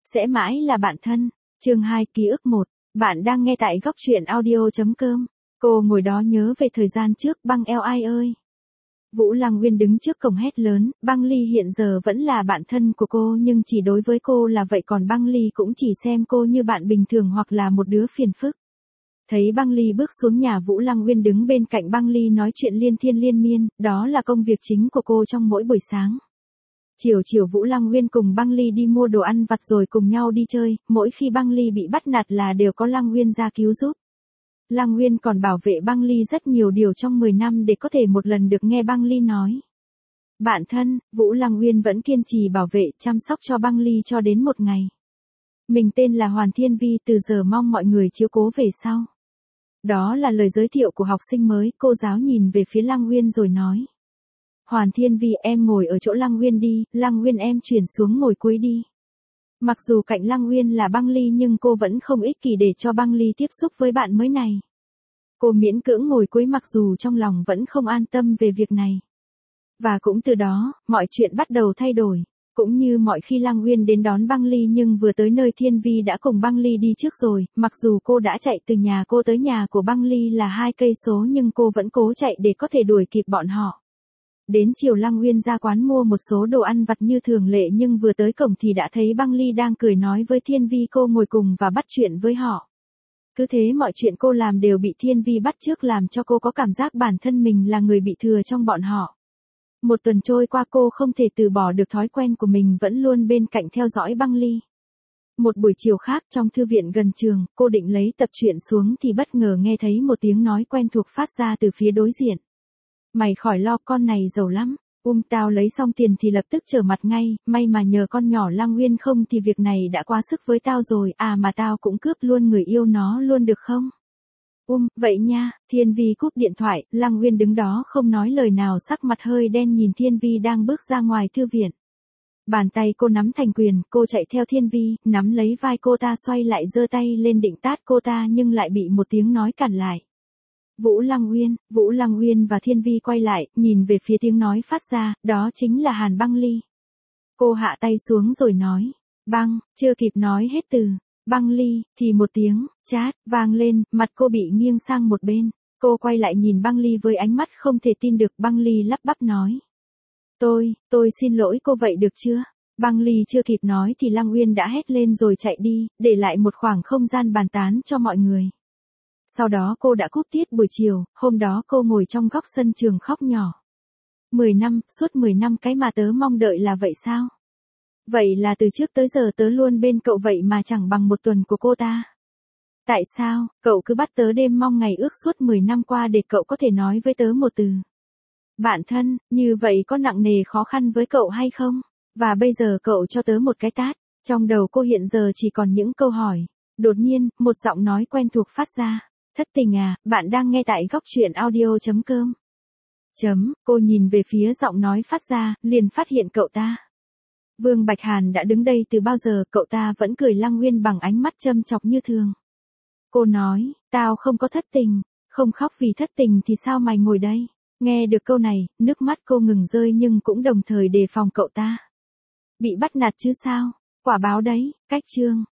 Sẽ mãi là bạn thân. Chương 2 ký ức 1. Bạn đang nghe tại góc truyện audio.com. Cô ngồi đó nhớ về thời gian trước. Băng eo ai ơi. Vũ Lăng Nguyên đứng trước cổng hét lớn. Băng Ly hiện giờ vẫn là bạn thân của cô nhưng chỉ đối với cô là vậy, còn Băng Ly cũng chỉ xem cô như bạn bình thường hoặc là một đứa phiền phức. Thấy Băng Ly bước xuống nhà, Vũ Lăng Nguyên đứng bên cạnh Băng Ly nói chuyện liên thiên liên miên, đó là công việc chính của cô trong mỗi buổi sáng. Chiều Vũ Lăng Nguyên cùng Băng Ly đi mua đồ ăn vặt rồi cùng nhau đi chơi, mỗi khi Băng Ly bị bắt nạt là đều có Lăng Nguyên ra cứu giúp. Lăng Nguyên còn bảo vệ Băng Ly rất nhiều điều trong 10 năm để có thể một lần được nghe Băng Ly nói. Bạn thân, Vũ Lăng Nguyên vẫn kiên trì bảo vệ, chăm sóc cho Băng Ly cho đến một ngày. Mình tên là Hoàn Thiên Vi, từ giờ mong mọi người chiếu cố về sau. Đó là lời giới thiệu của học sinh mới. Cô giáo nhìn về phía Lăng Nguyên rồi nói. Hoàn Thiên Vi, em ngồi ở chỗ Lăng Nguyên đi. Lăng Nguyên, em chuyển xuống ngồi cuối đi. Mặc dù cạnh Lăng Nguyên là Băng Ly nhưng cô vẫn không ích kỷ để cho Băng Ly tiếp xúc với bạn mới này. Cô miễn cưỡng ngồi cuối mặc dù trong lòng vẫn không an tâm về việc này. Và cũng từ đó, mọi chuyện bắt đầu thay đổi. Cũng như mọi khi Lăng Nguyên đến đón Băng Ly nhưng vừa tới nơi Thiên Vi đã cùng Băng Ly đi trước rồi, mặc dù cô đã chạy từ nhà cô tới nhà của Băng Ly là 2 cây số nhưng cô vẫn cố chạy để có thể đuổi kịp bọn họ. Đến chiều Lăng Nguyên ra quán mua một số đồ ăn vặt như thường lệ nhưng vừa tới cổng thì đã thấy Băng Ly đang cười nói với Thiên Vi, cô ngồi cùng và bắt chuyện với họ. Cứ thế mọi chuyện cô làm đều bị Thiên Vi bắt chước làm cho cô có cảm giác bản thân mình là người bị thừa trong bọn họ. Một tuần trôi qua cô không thể từ bỏ được thói quen của mình vẫn luôn bên cạnh theo dõi Băng Ly. Một buổi chiều khác trong thư viện gần trường, cô định lấy tập truyện xuống thì bất ngờ nghe thấy một tiếng nói quen thuộc phát ra từ phía đối diện. Mày khỏi lo, con này giàu lắm. Tao lấy xong tiền thì lập tức trở mặt ngay, may mà nhờ con nhỏ Lăng Nguyên không thì việc này đã quá sức với tao rồi, à mà tao cũng cướp luôn người yêu nó luôn được không? Vậy nha. Thiên Vi cúp điện thoại, Lăng Nguyên đứng đó không nói lời nào, sắc mặt hơi đen nhìn Thiên Vi đang bước ra ngoài thư viện. Bàn tay cô nắm thành quyền, cô chạy theo Thiên Vi, nắm lấy vai cô ta xoay lại giơ tay lên định tát cô ta nhưng lại bị một tiếng nói cản lại. Vũ Lăng Nguyên và Thiên Vi quay lại, nhìn về phía tiếng nói phát ra, đó chính là Hàn Băng Ly. Cô hạ tay xuống rồi nói, Băng, chưa kịp nói hết từ Băng Ly, thì một tiếng, chát, vang lên, mặt cô bị nghiêng sang một bên. Cô quay lại nhìn Băng Ly với ánh mắt không thể tin được. Băng Ly lắp bắp nói. Tôi xin lỗi cô, vậy được chưa? Băng Ly chưa kịp nói thì Lăng Nguyên đã hét lên rồi chạy đi, để lại một khoảng không gian bàn tán cho mọi người. Sau đó cô đã cúp tiết buổi chiều, hôm đó cô ngồi trong góc sân trường khóc nhỏ. 10 năm, suốt 10 năm cái mà tớ mong đợi là vậy sao? Vậy là từ trước tới giờ tớ luôn bên cậu vậy mà chẳng bằng một tuần của cô ta. Tại sao, cậu cứ bắt tớ đêm mong ngày ước suốt 10 năm qua để cậu có thể nói với tớ một từ? Bạn thân, như vậy có nặng nề khó khăn với cậu hay không? Và bây giờ cậu cho tớ một cái tát. Trong đầu cô hiện giờ chỉ còn những câu hỏi. Đột nhiên, một giọng nói quen thuộc phát ra. Thất tình à, bạn đang nghe tại góc truyện audio.com. Cô nhìn về phía giọng nói phát ra, liền phát hiện cậu ta. Vương Bạch Hàn đã đứng đây từ bao giờ, cậu ta vẫn cười Lăng Nguyên bằng ánh mắt châm chọc như thường. Cô nói, tao không có thất tình, không khóc vì thất tình thì sao mày ngồi đây? Nghe được câu này, nước mắt cô ngừng rơi nhưng cũng đồng thời đề phòng cậu ta bị bắt nạt chứ sao? Quả báo đấy. Cách chương